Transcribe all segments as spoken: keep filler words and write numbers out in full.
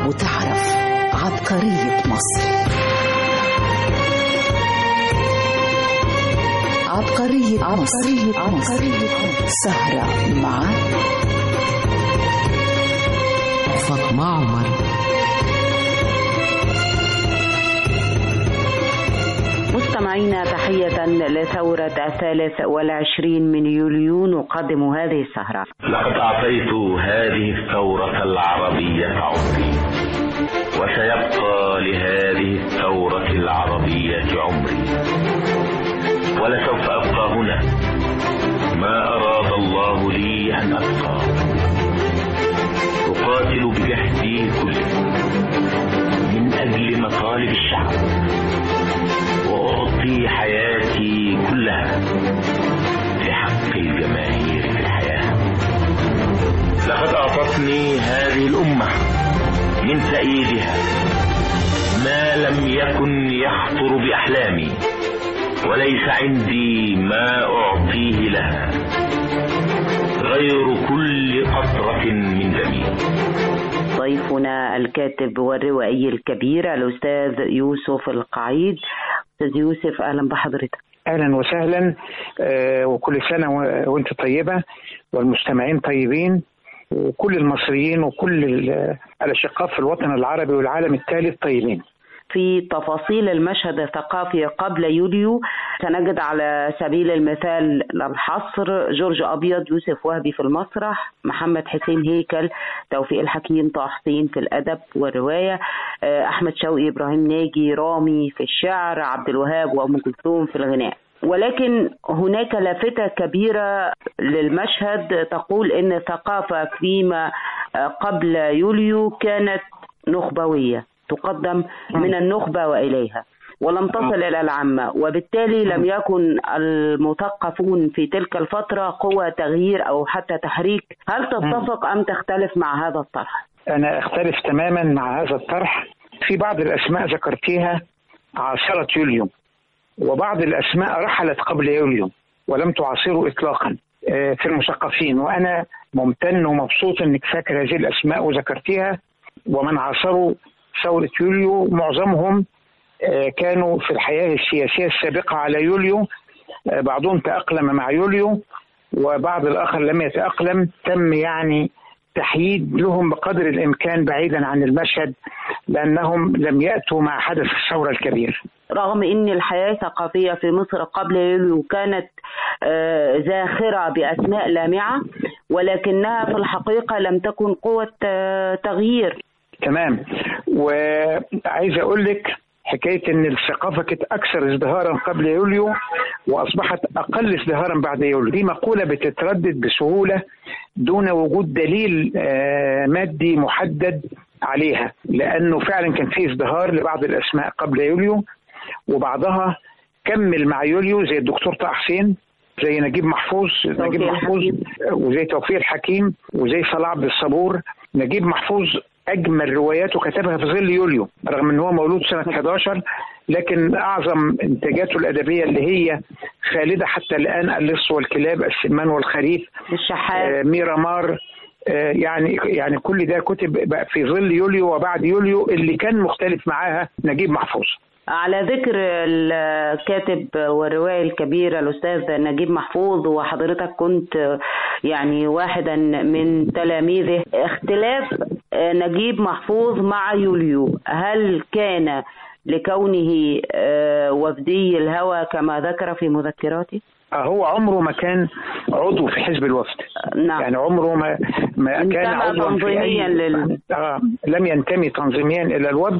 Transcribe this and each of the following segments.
وتعرف عبقرية مصر. عبقرية عبقرية عبقرية سهرة مع فاطمة عمر. مستمعينا، تحية لثورة الثالث والعشرين من يوليو نقدم هذه السهرة. لقد أعطيت هذه الثورة العربية عمري، وسيبقى لهذه الثورة العربية عمري، ولسوف أبقى هنا ما أراد الله لي أن أبقى. أقاتل بجهدي كله من أجل مطالب الشعب، وأعطي حياتي كلها لحق الجماهير في الحياة. لقد أعطتني هذه الأمة من تأييدها ما لم يكن يخطر بأحلامي، وليس عندي ما أعطيه لها غير كل قطرة من دمي. ضيفنا الكاتب والروائي الكبير الأستاذ يوسف القعيد. أستاذ يوسف، أهلا بحضرتك. أهلا وسهلا، وكل سنة وأنت طيبة والمستمعين طيبين، وكل المصريين وكل الأشقاء في الوطن العربي والعالم الثالث طيبين. في تفاصيل المشهد الثقافي قبل يوليو سنجد على سبيل المثال الحصر جورج أبيض، يوسف وهبي في المسرح، محمد حسين هيكل، توفيق الحكيم، طه حسين في الأدب والرواية، أحمد شوقي، إبراهيم ناجي، رامي في الشعر، عبد الوهاب وأم كلثوم في الغناء. ولكن هناك لافتة كبيرة للمشهد تقول إن الثقافة فيما قبل يوليو كانت نخبوية، تقدم من النخبة وإليها ولم تصل إلى العامة، وبالتالي لم يكن المثقفون في تلك الفترة قوة تغيير أو حتى تحريك. هل تتفق أم تختلف مع هذا الطرح؟ أنا أختلف تماما مع هذا الطرح. في بعض الأسماء ذكرتيها عاصرت يوليو، وبعض الأسماء رحلت قبل يوليو ولم تعاصره إطلاقا في المثقفين، وأنا ممتن ومبسوط أنك فاكر هذه الأسماء وذكرتيها. ومن عاصروا ثورة يوليو معظمهم كانوا في الحياة السياسية السابقة على يوليو، بعضهم تأقلم مع يوليو وبعض الآخر لم يتأقلم. تم يعني تحييد لهم بقدر الإمكان بعيدا عن المشهد، لأنهم لم يأتوا مع حدث الثورة الكبير. رغم أن الحياة الثقافية في مصر قبل يوليو كانت زاخرة بأسماء لامعة، ولكنها في الحقيقة لم تكن قوة تغيير. تمام. وعايز أقول لك حكاية أن الثقافة كانت أكثر ازدهارا قبل يوليو وأصبحت أقل ازدهارا بعد يوليو، دي مقولة بتتردد بسهولة دون وجود دليل مادي محدد عليها، لأنه فعلا كان فيه ازدهار لبعض الأسماء قبل يوليو، وبعضها كمل مع يوليو زي الدكتور طه حسين، زي نجيب محفوظ نجيب محفوظ وزي توفيق الحكيم وزي صلاح عبد الصبور. نجيب محفوظ أجمل رواياته كتبها في ظل يوليو، رغم أنه هو مولود سنة أحد عشر، لكن أعظم إنتاجاته الأدبية اللي هي خالدة حتى الآن، اللص والكلاب، السمان والخريف، الشحات، آه، ميرامار، آه، يعني يعني كل ده كتب بقى في ظل يوليو وبعد يوليو، اللي كان مختلف معاها نجيب محفوظ. على ذكر الكاتب والروائي الكبير الأستاذ نجيب محفوظ، وحضرتك كنت يعني واحدا من تلاميذه، اختلاف نجيب محفوظ مع يوليو هل كان لكونه وفدي الهوى كما ذكر في مذكراته؟ هو عمره ما كان عضو في حزب الوفد. نعم. يعني عمره ما ما كان عضوا تنظيميا لل... آه لم ينتمي تنظيميا إلى الوفد،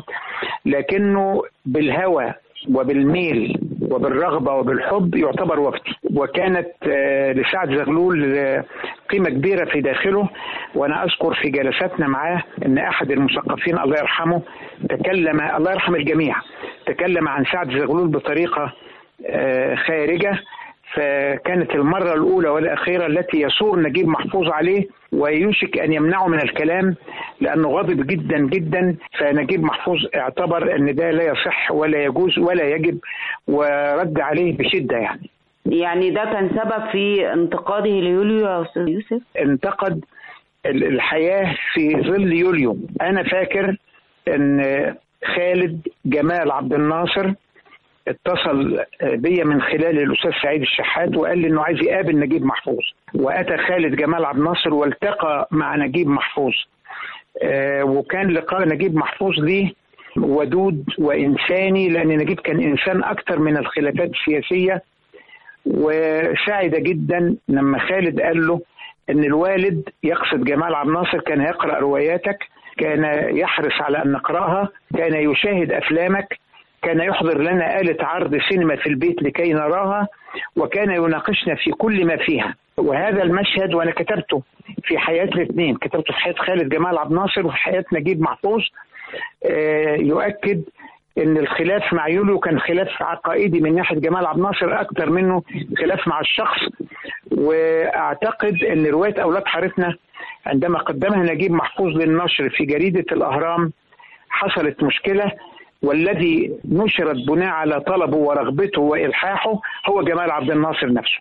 لكنه بالهوى وبالميل وبالرغبة وبالحب يعتبر وفدي. وكانت آه لسعد زغلول آه قيمة كبيرة في داخله. وأنا أذكر في جلساتنا معاه أن أحد المثقفين الله يرحمه تكلم، الله يرحم الجميع، تكلم عن سعد زغلول بطريقة آه خارجة، فكانت المرة الأولى والأخيرة التي يصور نجيب محفوظ عليه ويوشك أن يمنعه من الكلام لأنه غاضب جدا جدا. فنجيب محفوظ اعتبر أن ده لا يصح ولا يجوز ولا يجب، ورد عليه بشدة. يعني يعني ده كان سبب في انتقاده ليوليو يا أستاذ يوسف؟ انتقد الحياة في ظل يوليو. أنا فاكر ان خالد جمال عبد الناصر اتصل بيا من خلال الاستاذ سعيد الشحات وقال لي انه عايز يقابل نجيب محفوظ، واتى خالد جمال عبد الناصر والتقى مع نجيب محفوظ. آه وكان لقاء نجيب محفوظ ليه ودود وانساني، لان نجيب كان انسان اكثر من الخلافات السياسيه، وسعد جدا لما خالد قال له ان الوالد يقصد جمال عبد الناصر كان يقرا رواياتك، كان يحرص على ان نقراها، كان يشاهد افلامك، كان يحضر لنا آلة عرض سينما في البيت لكي نراها، وكان يناقشنا في كل ما فيها. وهذا المشهد وانا كتبته في حياة الاثنين، كتبته في حياة خالد جمال عبد الناصر وفي حياة نجيب محفوظ، يؤكد ان الخلاف مع يوليو كان خلاف عقائدي من ناحية جمال عبد الناصر اكثر منه خلاف مع الشخص. واعتقد ان رواية اولاد حارتنا عندما قدمها نجيب محفوظ للنشر في جريدة الاهرام حصلت مشكلة، والذي نشرت بناء على طلبه ورغبته والحاحه هو جمال عبد الناصر نفسه.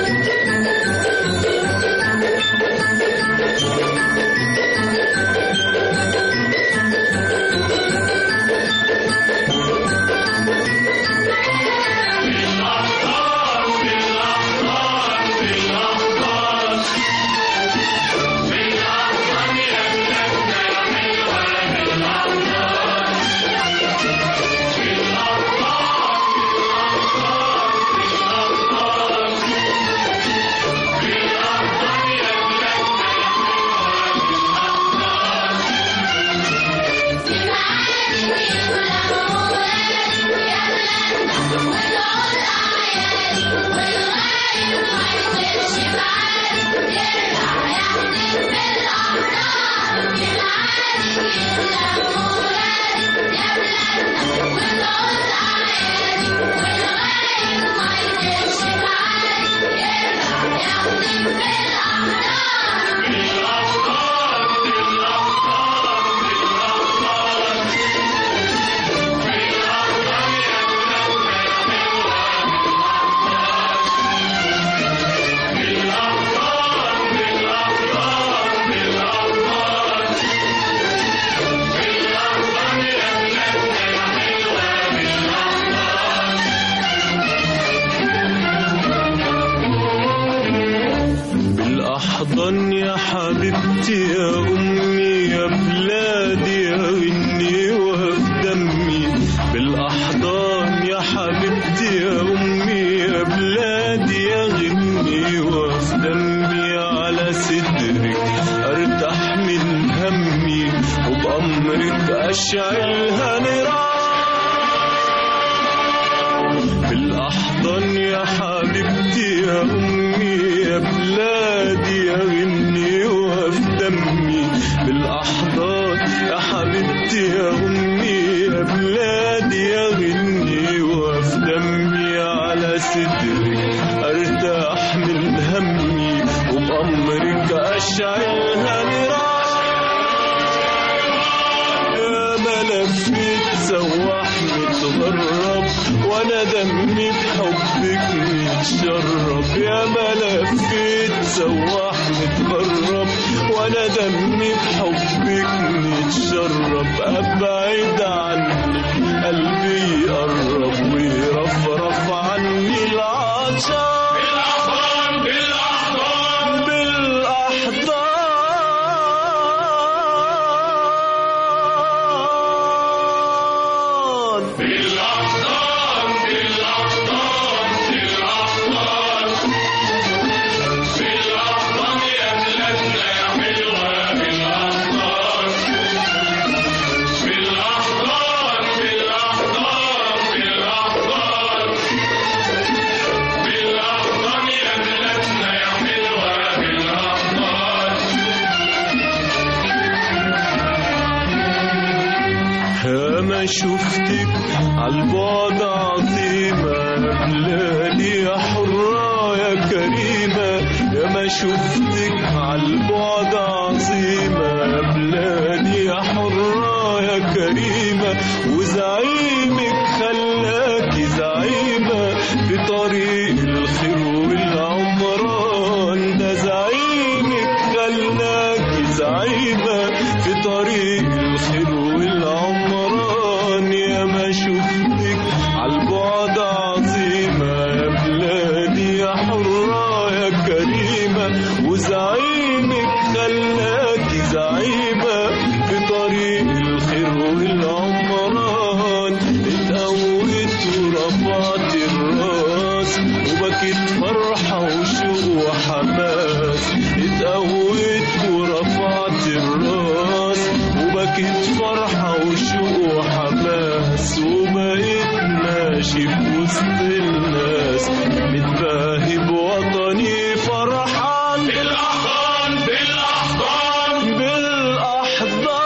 بالأحضان يا حبيبتي يا أمي يا بلادي يا غني وفي دمي، بالأحضان يا حبيبتي يا أمي يا بلادي يا غني وفي دمي، على صدرك أرتاح من همي وبأمرك أشعلها نيران. بالأحضان يا حبيبتي يا أمي يا بلادي يا غني وفي دمي، بالأحضان يا حبيبتي يا أمي يا بلادي يا غني وفي دمي، على صدرك أرتاح من همي وبأمرك أشعلها نيران. يا ما لفيت سواح متغرب وانا دمي بحبك متشرب، يا ما لفيت سواح متغرب وانا دمي بحبك متشرب، ابعد عني قلبي يقرب ويرفرف عني العطشان. بالاحضان بالاحضان بالاحضان ما شفتك عالبعد عظيمة بلادي يا حرة يا كريمة، يا ما شفتك عالبعد عظيمة بلادي يا حرة يا كريمة، وزعيمك خلاكي زعيمة في طريق الخير والعمران، ده زعيمك خلاكي زعيمة في طريق الخير والعمران. الناس وبقيت ماشي في وسط الناس متباهي بوطني فرحان بالأحضان بالأحضان بالأحضان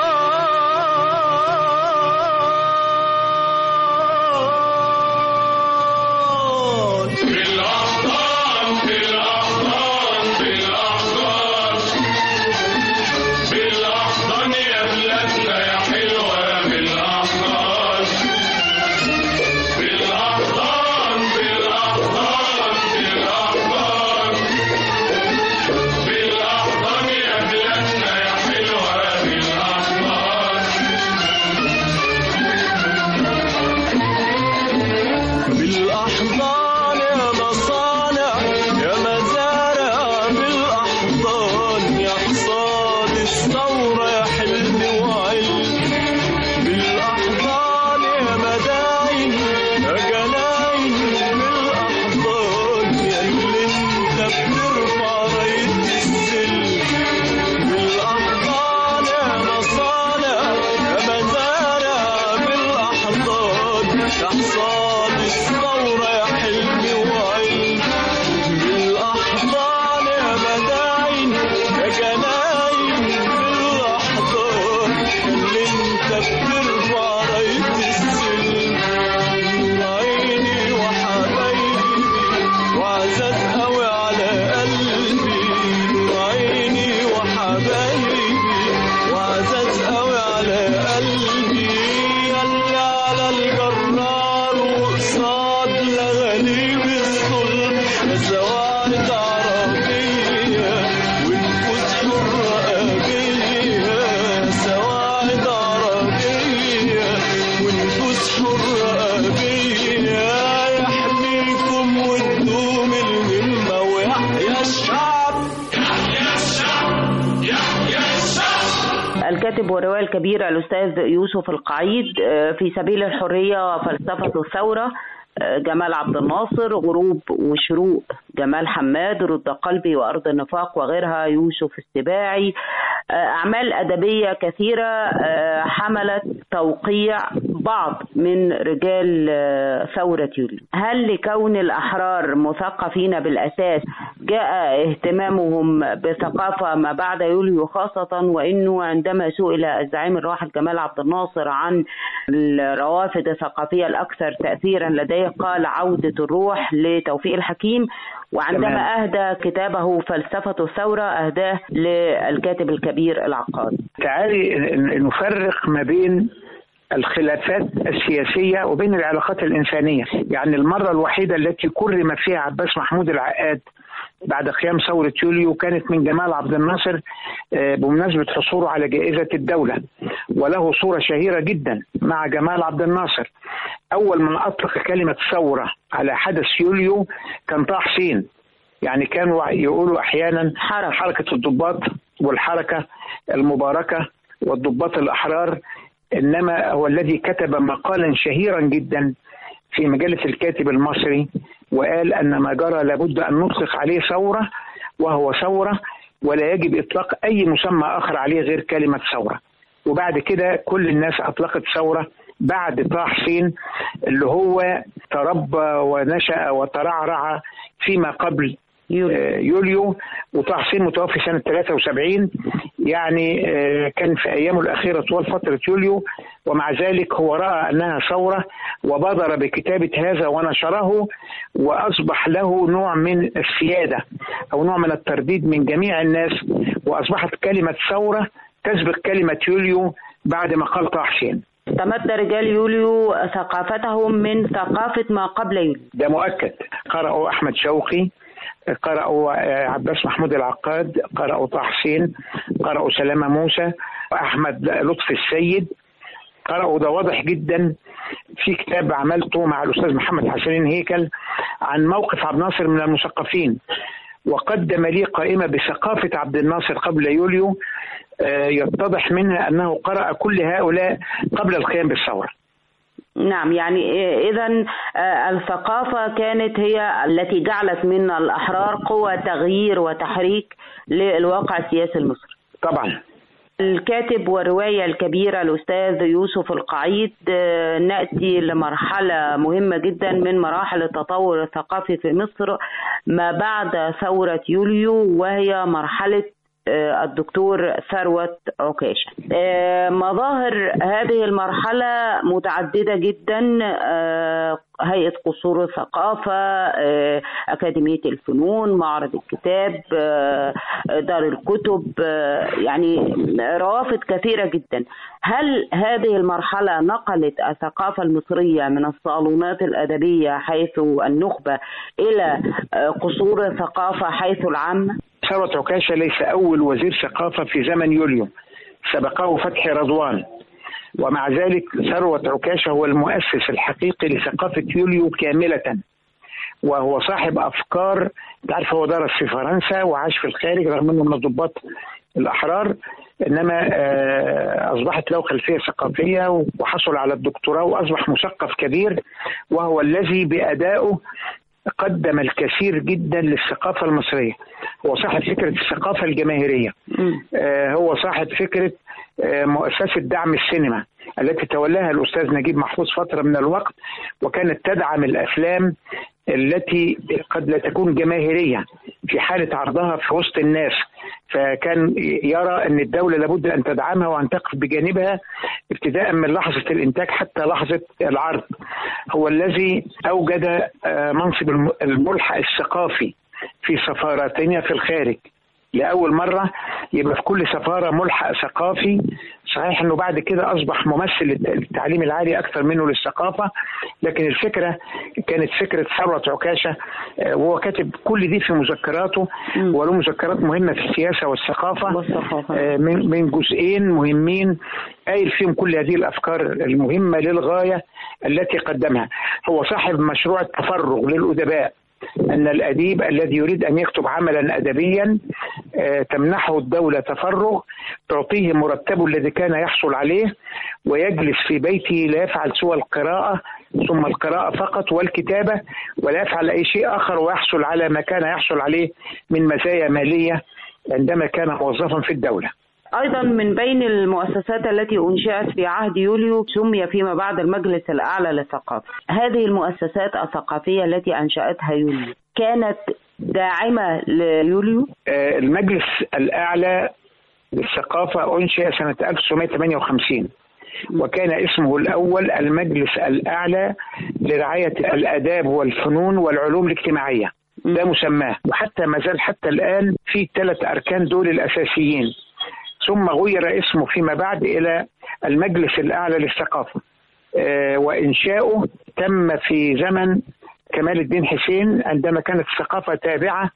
الكاتب والروائي الكبير الأستاذ يوسف القعيد، في سبيل الحرية فلسفة الثورة جمال عبد الناصر، غروب وشروق جمال حماد، رد قلبي وأرض النفاق وغيرها يوسف السباعي، أعمال أدبية كثيرة حملت توقيع بعض من رجال ثورة يوليو. هل لكون الأحرار مثقفين بالأساس جاء اهتمامهم بثقافة ما بعد يوليو، خاصة وإنه عندما سئل الزعيم الراحل جمال عبد الناصر عن الروافد الثقافية الأكثر تأثيرا لديه قال عودة الروح لتوفيق الحكيم، وعندما أهدى كتابه فلسفة الثورة أهداه للكاتب الكبير العقاد. تعالي نفرق ما بين الخلافات السياسية وبين العلاقات الإنسانية. يعني المرة الوحيدة التي كرم فيها عباس محمود العقاد بعد قيام ثورة يوليو كانت من جمال عبد الناصر بمناسبة حصوله على جائزة الدولة، وله صورة شهيرة جدا مع جمال عبد الناصر. أول من أطلق كلمة ثورة على حدث يوليو كان طه حسين. يعني كانوا يقولوا أحيانا حركة الضباط والحركة المباركة والضباط الأحرار، إنما هو الذي كتب مقالا شهيرا جدا في مجلة الكاتب المصري وقال أن ما جرى لابد أن نطلق عليه ثورة، وهو ثورة ولا يجب إطلاق أي مسمى آخر عليه غير كلمة ثورة. وبعد كده كل الناس أطلقت ثورة بعد طه حسين اللي هو تربى ونشأ وترعرع فيما قبل يوليو. وطه حسين متوفي سنة ثلاثة وسبعين، يعني كان في أيامه الأخيرة طوال فترة يوليو، ومع ذلك هو رأى أنها ثورة وبادر بكتابة هذا ونشره، وأصبح له نوع من السيادة أو نوع من الترديد من جميع الناس، وأصبحت كلمة ثورة تسبق كلمة يوليو بعد ما قال طه حسين. استمد رجال يوليو ثقافتهم من ثقافة ما قبل يوليو، ده مؤكد. قرأوا أحمد شوقي، قرأوا عباس محمود العقاد، قرأوا طه حسين، قرأوا سلامة موسى وأحمد لطفي السيد، قرأوا. ده واضح جدا في كتاب عملته مع الأستاذ محمد حسنين هيكل عن موقف عبد الناصر من المثقفين، وقدم لي قائمة بثقافة عبد الناصر قبل يوليو يتضح منها أنه قرأ كل هؤلاء قبل القيام بالثورة. نعم، يعني إذا الثقافة كانت هي التي جعلت من الأحرار قوة تغيير وتحريك للواقع السياسي المصري. طبعا الكاتب والرواية الكبيرة الأستاذ يوسف القعيد. نأتي لمرحلة مهمة جدا من مراحل التطور الثقافي في مصر ما بعد ثورة يوليو، وهي مرحلة الدكتور ثروت عكاشة. مظاهر هذه المرحلة متعددة جدا، هيئة قصور الثقافة، أكاديمية الفنون، معرض الكتاب، دار الكتب، يعني روافد كثيرة جدا. هل هذه المرحلة نقلت الثقافة المصرية من الصالونات الأدبية حيث النخبة إلى قصور الثقافة حيث العامة؟ ثروت عكاشة ليس أول وزير ثقافة في زمن يوليو، سبقه فتحي رضوان، ومع ذلك ثروت عكاشة هو المؤسس الحقيقي لثقافة يوليو كاملة، وهو صاحب أفكار. تعرف هو درس في فرنسا وعاش في الخارج رغم أنه من الضباط الأحرار، إنما أصبحت له خلفية ثقافية وحصل على الدكتوراه وأصبح مثقف كبير، وهو الذي بأدائه قدم الكثير جدا للثقافة المصرية. هو صاحب فكرة الثقافة الجماهيرية، آه هو صاحب فكرة آه مؤسسة دعم السينما التي تولاها الأستاذ نجيب محفوظ فترة من الوقت، وكانت تدعم الأفلام التي قد لا تكون جماهيرية في حالة عرضها في وسط الناس، فكان يرى أن الدولة لابد أن تدعمها وأن تقف بجانبها ابتداء من لحظة الإنتاج حتى لحظة العرض. هو الذي أوجد منصب الملحق الثقافي في سفاراتنا في الخارج، لأول مرة يبقى في كل سفارة ملحق ثقافي. صحيح أنه بعد كده أصبح ممثل للتعليم العالي أكثر منه للثقافة، لكن الفكرة كانت فكرة ثروت عكاشة، وهو كاتب كل دي في مذكراته، وله مذكرات مهمة في السياسة والثقافة من من جزئين مهمين قايل فيهم كل هذه الأفكار المهمة للغاية التي قدمها. هو صاحب مشروع التفرغ للأدباء، أن الأديب الذي يريد أن يكتب عملا أدبيا تمنحه الدولة تفرغ، تعطيه مرتبه الذي كان يحصل عليه، ويجلس في بيته لا يفعل سوى القراءة ثم القراءة فقط والكتابة، ولا يفعل أي شيء آخر، ويحصل على ما كان يحصل عليه من مزايا مالية عندما كان موظفا في الدولة. أيضا من بين المؤسسات التي أنشئت في عهد يوليو سمي فيما بعد المجلس الأعلى للثقافة. هذه المؤسسات الثقافية التي أنشأتها يوليو كانت داعمة ليوليو؟ المجلس الأعلى للثقافة أنشئ سنة ألف وتسعمائة وثمانية وخمسين، وكان اسمه الأول المجلس الأعلى لرعاية الآداب والفنون والعلوم الاجتماعية، ده مسماه، وحتى ما زال حتى الآن في ثلاث أركان دول الأساسيين. ثم غير اسمه فيما بعد إلى المجلس الأعلى للثقافة، آه وإنشاؤه تم في زمن كمال الدين حسين عندما كانت الثقافة تابعة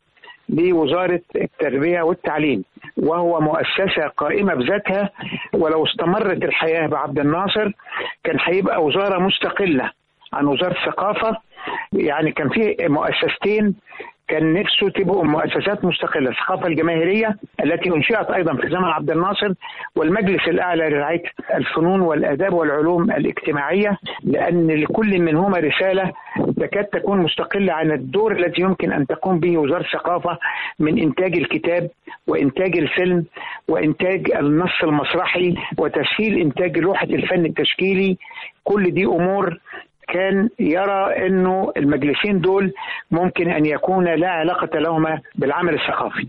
لوزارة التربية والتعليم، وهو مؤسسة قائمة بذاتها، ولو استمرت الحياة بعبد الناصر كان هيبقى وزارة مستقلة عن وزارة الثقافة. يعني كان في مؤسستين كان نفسه تبقوا مؤسسات مستقلة، الثقافة الجماهيرية التي أنشئت أيضا في زمن عبد الناصر، والمجلس الأعلى لرعاية الفنون والآداب والعلوم الاجتماعية، لأن لكل منهما رسالة تكاد تكون مستقلة عن الدور الذي يمكن أن تقوم به وزارة الثقافة من إنتاج الكتاب وإنتاج الفيلم وإنتاج النص المسرحي وتسهيل إنتاج لوحة الفن التشكيلي. كل دي أمور كان يرى أنه المجلسين دول ممكن أن يكون لا علاقة لهما بالعمل الثقافي.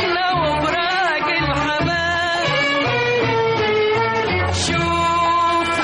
شوف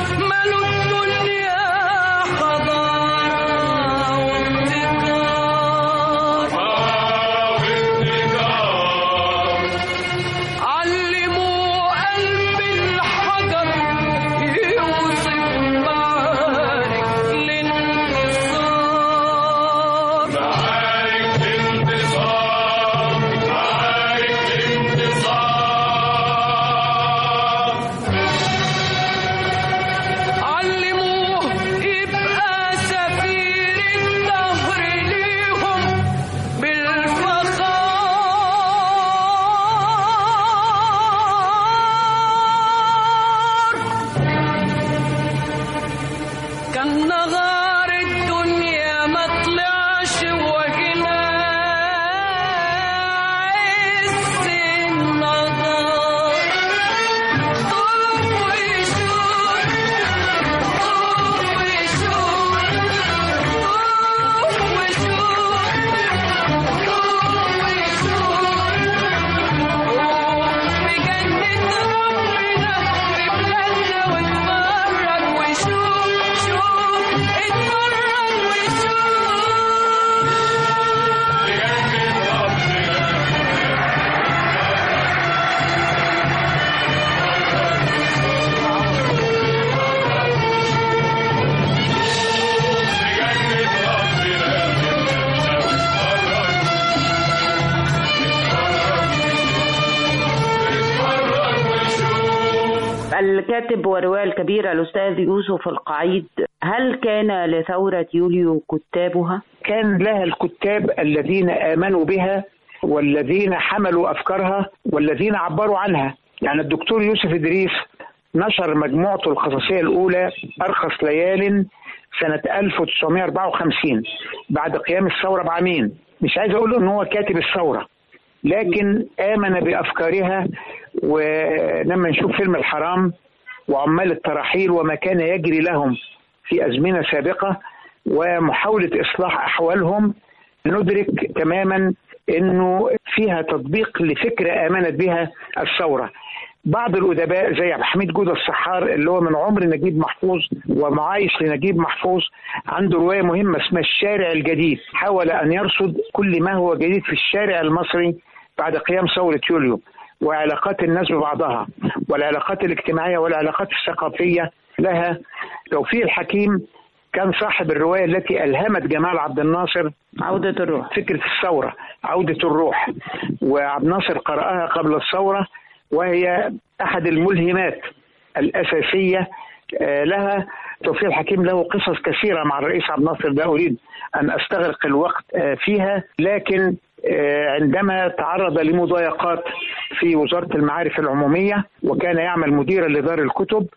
الكاتب والروائي الكبير الأستاذ يوسف القعيد، هل كان لثورة يوليو كتابها؟ كان لها الكتاب الذين آمنوا بها والذين حملوا أفكارها والذين عبروا عنها. يعني الدكتور يوسف إدريس نشر مجموعته القصصية الأولى أرخص ليال سنة ألف وتسعمائة وأربعة وخمسين بعد قيام الثورة بعامين. مش عايز أقول إن هو كاتب الثورة، لكن آمن بأفكارها. ولما نشوف فيلم الحرام وعمال الترحيل وما كان يجري لهم في أزمنة سابقة ومحاولة إصلاح أحوالهم، ندرك تماما أنه فيها تطبيق لفكرة آمنت بها الثورة. بعض الأدباء زي عبد الحميد جودة الصحار اللي هو من عمر نجيب محفوظ ومعايش لنجيب محفوظ، عنده رواية مهمة اسمها الشارع الجديد، حاول أن يرصد كل ما هو جديد في الشارع المصري بعد قيام ثورة يوليو وعلاقات الناس ببعضها والعلاقات الاجتماعية والعلاقات الثقافية لها. توفيق الحكيم كان صاحب الرواية التي ألهمت جمال عبد الناصر عودة الروح، فكرة الثورة عودة الروح، وعبد الناصر قرأها قبل الثورة وهي أحد الملهمات الأساسية لها. توفيق الحكيم له قصص كثيرة مع الرئيس عبد الناصر، لا أريد أن أستغرق الوقت فيها، لكن عندما تعرض لمضايقات في وزارة المعارف العمومية وكان يعمل مديرا لدار الكتب،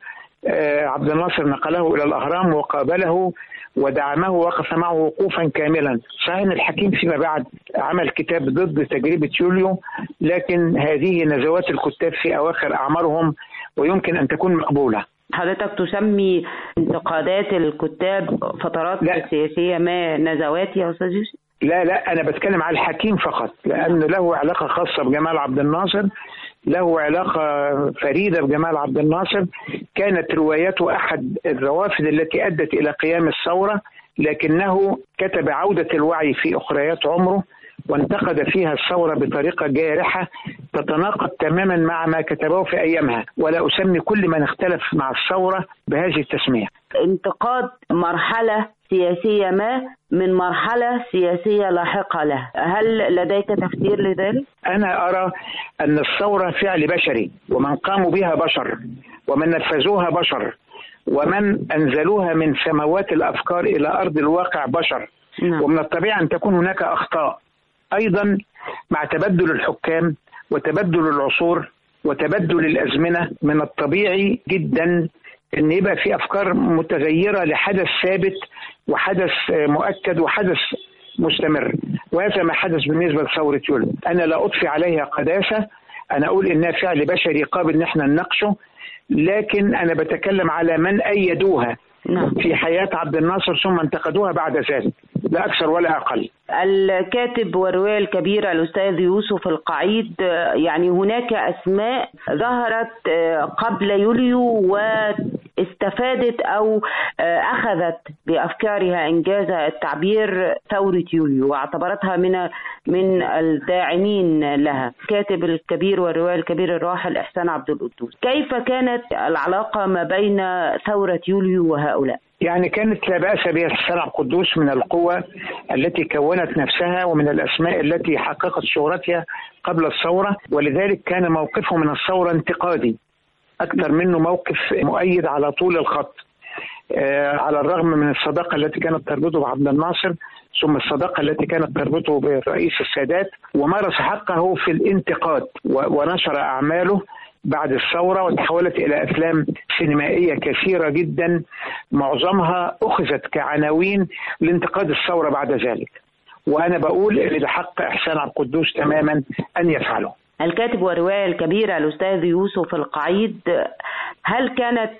عبد الناصر نقله إلى الأهرام وقابله ودعمه ووقف معه وقوفا كاملا. صحيح أن الحكيم فيما بعد عمل كتاب ضد تجربة يوليو، لكن هذه نزوات الكتاب في أواخر أعمارهم ويمكن أن تكون مقبولة. حضرتك تسمي انتقادات الكتاب فترات لا. سياسية ما نزوات يا أستاذ يوسف؟ لا لا، أنا بتكلم على الحكيم فقط، لأنه له علاقة خاصة بجمال عبد الناصر، له علاقة فريدة بجمال عبد الناصر. كانت روايته أحد الروافد التي أدت إلى قيام الثورة، لكنه كتب عودة الوعي في أخريات عمره وانتقد فيها الثورة بطريقة جارحة تتناقض تماما مع ما كتبه في أيامها، ولا أسمي كل من اختلف مع الثورة بهذه التسمية. انتقاد مرحلة سياسية ما من مرحلة سياسية لاحقة له، هل لديك تفسير لذلك؟ أنا أرى أن الثورة فعل بشري، ومن قاموا بها بشر، ومن نفذوها بشر، ومن أنزلوها من سماوات الأفكار إلى أرض الواقع بشر. نعم. ومن الطبيعي أن تكون هناك أخطاء أيضا مع تبدل الحكام وتبدل العصور وتبدل الأزمنة. من الطبيعي جدا أن يبقى في أفكار متغيرة لحدث ثابت وحدث مؤكد وحدث مستمر، وهذا ما حدث بالنسبة لثورة يوليو. أنا لا أضفي عليها قداسة، أنا أقول إنها فعل بشري قابل إن احنا نناقشه، لكن أنا بتكلم على من أيدوها في حياة عبد الناصر ثم انتقدوها بعد ذلك، لا أكثر ولا أقل. الكاتب والرواية الكبير الأستاذ يوسف القعيد، يعني هناك أسماء ظهرت قبل يوليو واستفادت أو أخذت بأفكارها إنجاز التعبير ثورة يوليو واعتبرتها من من الداعمين لها. الكاتب الكبير والرواية الكبير الراحل إحسان عبد القدوس، كيف كانت العلاقة ما بين ثورة يوليو وهؤلاء؟ يعني كانت لا بأس بها إحسان عبد القدوس من القوى التي كونت نفسها ومن الأسماء التي حققت شهرتها قبل الثورة، ولذلك كان موقفه من الثورة انتقادي أكثر منه موقف مؤيد على طول الخط، آه على الرغم من الصداقة التي كانت تربطه بعبد الناصر ثم الصداقة التي كانت تربطه برئيس السادات، ومارس حقه في الانتقاد ونشر أعماله بعد الثورة وتحولت إلى أفلام سينمائية كثيرة جدا معظمها أخذت كعناوين لانتقاد الثورة بعد ذلك، وأنا بقول اللي ده حق إحسان عبد القدوس تماما أن يفعله. الكاتب والرواية الكبيرة الأستاذ يوسف القعيد، هل كانت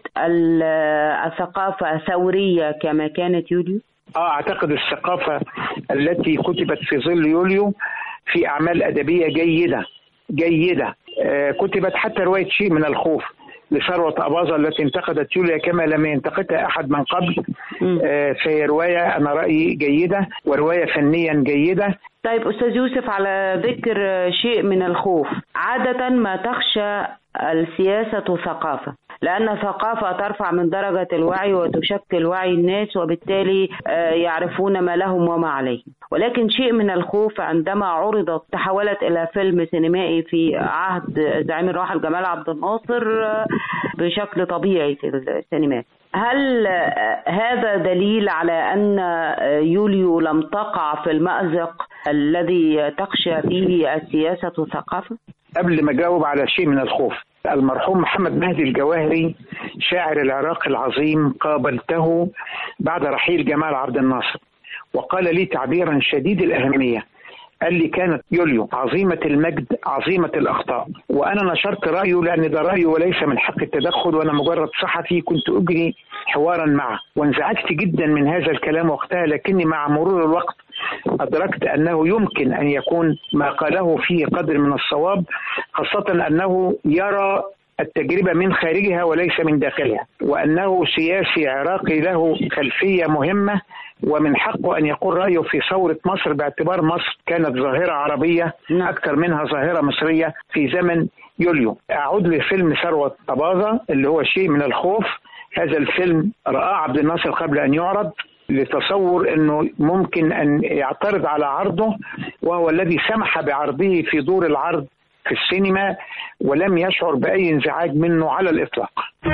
الثقافة ثورية كما كانت يوليو؟ آه أعتقد الثقافة التي كتبت في ظل يوليو في أعمال أدبية جيدة جيدة آه كتبت حتى رواية شيء من الخوف لثروة أباظة التي انتقدت يوليا كما لم ينتقدها أحد من قبل، آه فهي رواية أنا رأيي جيدة ورواية فنيا جيدة. طيب أستاذ يوسف، على ذكر شيء من الخوف، عادة ما تخشى السياسة ثقافة، لأن الثقافة ترفع من درجة الوعي وتشكل وعي الناس وبالتالي يعرفون ما لهم وما عليهم، ولكن شيء من الخوف عندما عرضت تحولت إلى فيلم سينمائي في عهد الزعيم الراحل جمال عبد الناصر بشكل طبيعي في السينمات. هل هذا دليل على أن يوليو لم تقع في المأزق الذي تخشى فيه السياسة والثقافة؟ قبل ما أجاوب على شيء من الخوف، المرحوم محمد مهدي الجواهري شاعر العراق العظيم قابلته بعد رحيل جمال عبد الناصر وقال لي تعبيرا شديد الأهمية، قال لي كانت يوليو عظيمة المجد عظيمة الأخطاء، وأنا نشرت رأيه لأن ده رأيه وليس من حق التدخل، وأنا مجرد صحفي كنت أجري حوارا معه، وانزعجت جدا من هذا الكلام وقتها، لكني مع مرور الوقت أدركت أنه يمكن أن يكون ما قاله فيه قدر من الصواب، خاصة أنه يرى التجربة من خارجها وليس من داخلها، وأنه سياسي عراقي له خلفية مهمة ومن حقه أن يقول رأيه في ثورة مصر، باعتبار مصر كانت ظاهرة عربية أكثر منها ظاهرة مصرية في زمن يوليو. أعود لفيلم ثروة أباظة اللي هو شيء من الخوف. هذا الفيلم رآه عبد الناصر قبل أن يعرض لتصور أنه ممكن أن يعترض على عرضه، وهو الذي سمح بعرضه في دور العرض في السينما ولم يشعر بأي انزعاج منه على الإطلاق.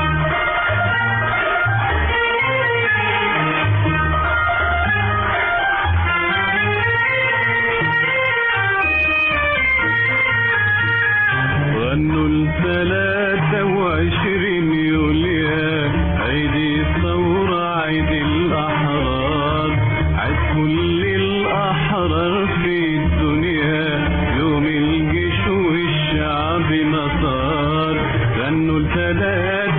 غنوا الثلاثة وعشرين يوليا، عيد الثورة عيد الأحرار، عيد كل الأحرار في الدنيا، يوم الجيش والشعب نصار. غنوا الثلاثة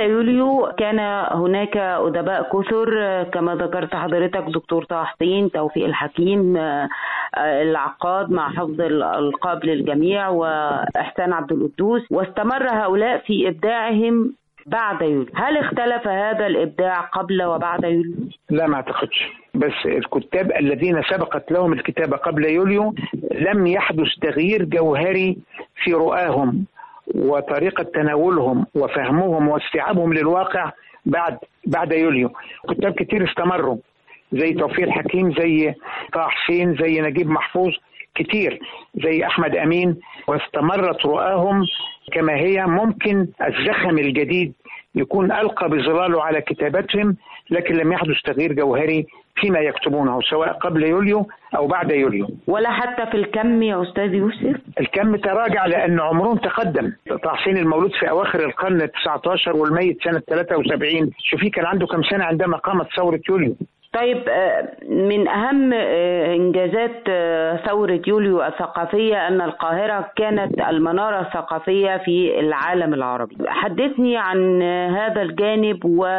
يوليو كان هناك أدباء كثر كما ذكرت حضرتك، دكتور طه حسين، توفيق الحكيم، العقاد مع حفظ الألقاب للجميع، وإحسان عبد القدوس، واستمر هؤلاء في إبداعهم بعد يوليو. هل اختلف هذا الإبداع قبل وبعد يوليو؟ لا، ما أعتقدش. بس الكتاب الذين سبقت لهم الكتابة قبل يوليو لم يحدث تغيير جوهري في رؤاهم وطريقة تناولهم وفهمهم واستيعابهم للواقع بعد بعد يوليو. كتاب كتير استمروا زي توفيق الحكيم، زي طه حسين، زي نجيب محفوظ، كتير زي أحمد أمين، واستمرت رؤاهم كما هي. ممكن الزخم الجديد يكون ألقى بظلاله على كتاباتهم، لكن لم يحدث تغيير جوهري فيما يكتبونه سواء قبل يوليو أو بعد يوليو. ولا حتى في الكم يا أستاذ يوسف؟ الكم تراجع لأن عمرهم تقدم. طه حسين المولود في أواخر القرن التاسع عشر والميت سنة ثلاثة وسبعين، شوفي كان عنده كم سنة عندما قامت ثورة يوليو. طيب، من أهم إنجازات ثورة يوليو الثقافية أن القاهرة كانت المنارة الثقافية في العالم العربي. حدثني عن هذا الجانب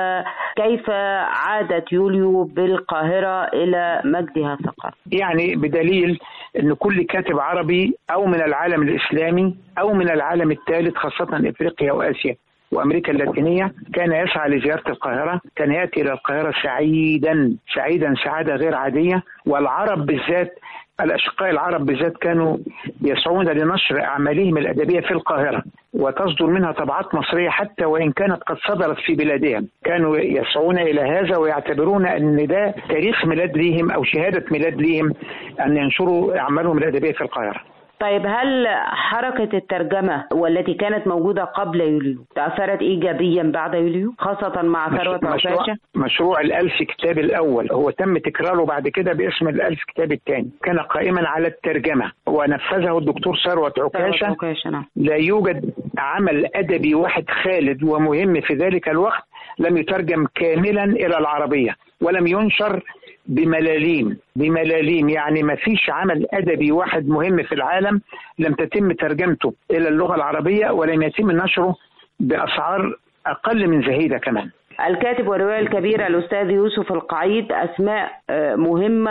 وكيف عادت يوليو بالقاهرة إلى مجدها الثقافي. يعني بدليل أن كل كاتب عربي أو من العالم الإسلامي أو من العالم الثالث، خاصة إفريقيا وآسيا وأمريكا اللاتينية، كان يسعى لزيارة القاهرة، كان يأتي إلى القاهرة سعيدا سعيدا سعادة غير عادية. والعرب بالذات، الأشقاء العرب بالذات، كانوا يسعون لنشر أعمالهم الأدبية في القاهرة وتصدر منها طبعات مصرية حتى وإن كانت قد صدرت في بلادهم. كانوا يسعون إلى هذا ويعتبرون أن ده تاريخ ميلاد ليهم أو شهادة ميلاد ليهم أن ينشروا أعمالهم الأدبية في القاهرة. طيب، هل حركة الترجمة والتي كانت موجودة قبل يوليو تأثرت إيجابيا بعد يوليو، خاصة مع ثروت عكاشة؟ مشروع الألف كتاب الأول هو تم تكراره بعد كده باسم الألف كتاب الثاني، كان قائما على الترجمة ونفذه الدكتور ثروت عكاشة. عكاشة. لا يوجد عمل أدبي واحد خالد ومهم في ذلك الوقت لم يترجم كاملا إلى العربية ولم ينشر بملاليم بملاليم يعني ما فيش عمل أدبي واحد مهم في العالم لم تتم ترجمته إلى اللغة العربية ولم يتم نشره بأسعار أقل من زهيدة كمان. الكاتب والرواية الكبير الأستاذ يوسف القعيد، أسماء مهمة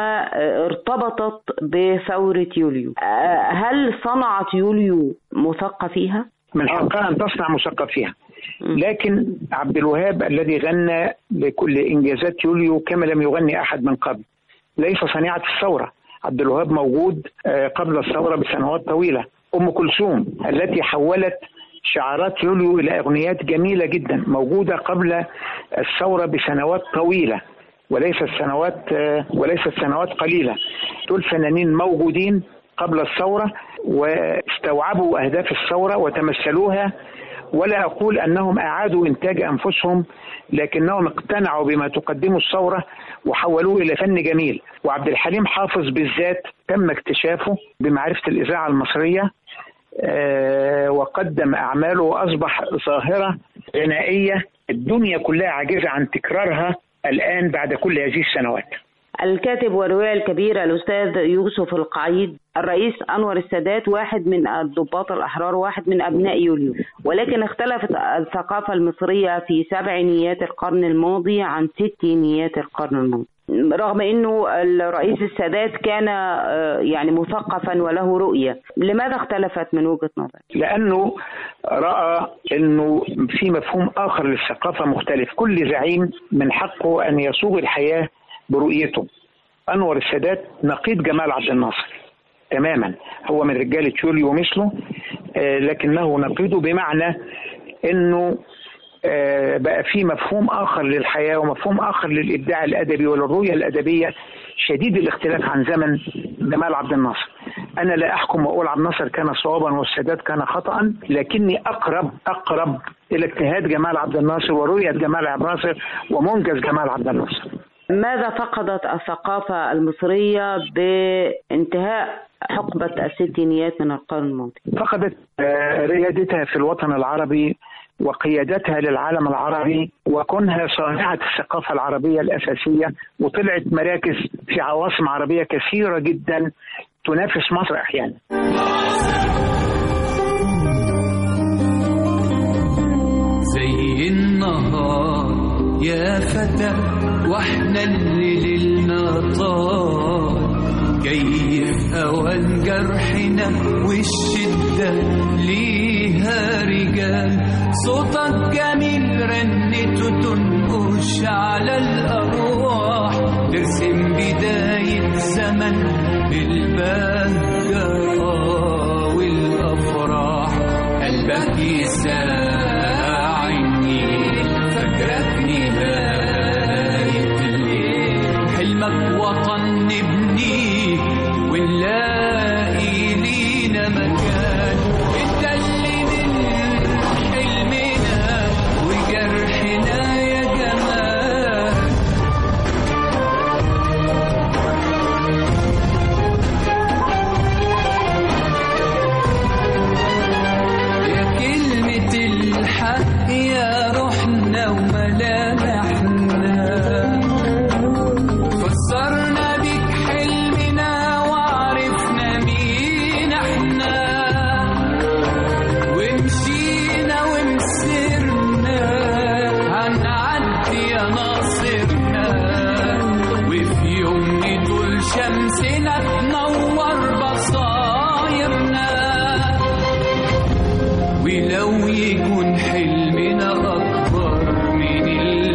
ارتبطت بثورة يوليو. هل صنعت يوليو مثقفيها؟ من حقها أن تصنع مثقفيها، لكن عبد الوهاب الذي غنى لكل إنجازات يوليو كما لم يغني أحد من قبل ليس صنيعة الثورة. عبد الوهاب موجود قبل الثورة بسنوات طويلة. أم كلثوم التي حولت شعارات يوليو إلى أغنيات جميلة جدا موجودة قبل الثورة بسنوات طويلة وليست سنوات وليست سنوات قليلة. دول فنانين موجودين قبل الثورة واستوعبوا أهداف الثورة وتمثلوها، ولا أقول أنهم أعادوا إنتاج أنفسهم لكنهم اقتنعوا بما تقدمه الثورة وحولوه إلى فن جميل. وعبد الحليم حافظ بالذات تم اكتشافه بمعرفة الإذاعة المصرية أه وقدم أعماله وأصبح ظاهرة غنائية الدنيا كلها عاجزة عن تكرارها الآن بعد كل هذه السنوات. الكاتب والرواية الكبير الأستاذ يوسف القعيد، الرئيس أنور السادات واحد من الضباط الأحرار، واحد من أبناء يوليو، ولكن اختلفت الثقافة المصرية في سبعينيات القرن الماضي عن ستينيات القرن الماضي، رغم أنه الرئيس السادات كان يعني مثقفا وله رؤية. لماذا اختلفت من وجهة نظر؟ لأنه رأى أنه في مفهوم آخر للثقافة مختلف. كل زعيم من حقه أن يصوغ الحياة برؤيته. أنور السادات نقيض جمال عبد الناصر تماما، هو من رجالة يوليو ومثله، آه لكنه نقيضه بمعنى أنه آه بقى في مفهوم آخر للحياة ومفهوم آخر للإبداع الأدبي وللرؤية الأدبية شديد الاختلاف عن زمن جمال عبد الناصر. أنا لا أحكم وأقول عبد الناصر كان صوابا والسادات كان خطأ، لكني أقرب أقرب إلى اجتهاد جمال عبد الناصر ورؤية جمال عبد الناصر ومنجز جمال عبد الناصر. ماذا فقدت الثقافة المصرية بانتهاء حقبة الستينيات من القرن الماضي؟ فقدت ريادتها في الوطن العربي وقيادتها للعالم العربي وكونها صانعة الثقافة العربية الأساسية، وطلعت مراكز في عواصم عربية كثيرة جدا تنافس مصر أحيانا. زي النهار يا فتى واحنا اللي ليلنا طال، كيف أوان جرحنا والشدة ليها رجال. صوتك جميل رنته تنقش على الأرواح، ترسم بداية زمن بالبهجة والأفراح. قلبك يساعني فكرك نهاية الليل، حلمك وطن نبنيه ونلاقي لينا مكان. انت اللي من حلمنا وجرحنا يا جمال. يا كلمة الحق يا روحنا وملامحنا، فسرنا بك حلمنا وعرفنا مين احنا، ومشينا ومسرنا هنعدي يا ناصرنا. وفي يوم طول شمسنا تنور بصايرنا، ولو يكون حلمنا أكبر من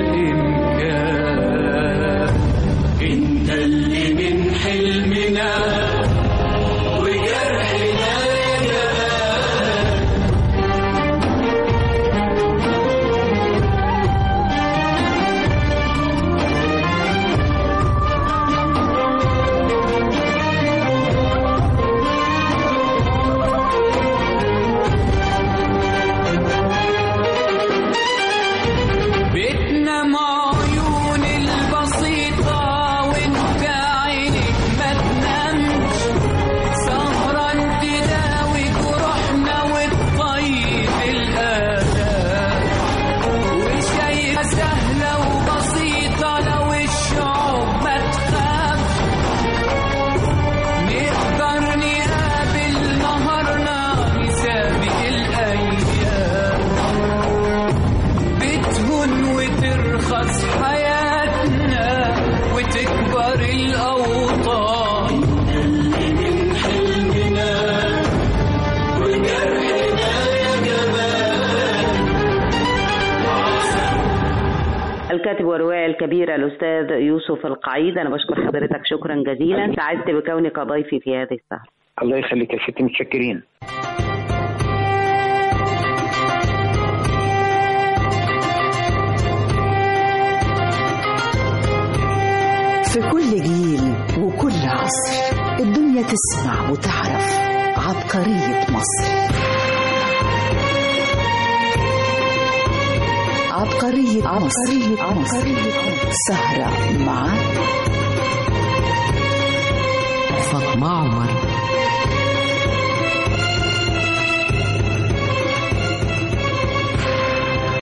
الإمكان. انت اللي من حلمنا وجرحنا يا جمال. بيتنا مع عيون البسيطة وانت عينك ما تنامش، سهران تداوي جروحنا وتطيب الآلام. وشايفة سهلة وبسيطة لو الشعوب ما تخافش، نقدر نقابل نهارنا نسابق الأيام. بتهون وترخص حياتنا وتكبر الأوطان. اللي من حلمنا وجرحنا يا جمال. الكاتب والروائي الكبير الأستاذ يوسف القعيد، أنا بشكر حضرتك شكرا جزيلا، سعدت بكونك ضيفي في هذه السهرة. الله يخليك يا ستي، متشكرين. في كل جيل وكل عصر الدنيا تسمع وتعرف عبقرية مصر. عبقرية مصر. سهرة مع فاطمة عمر.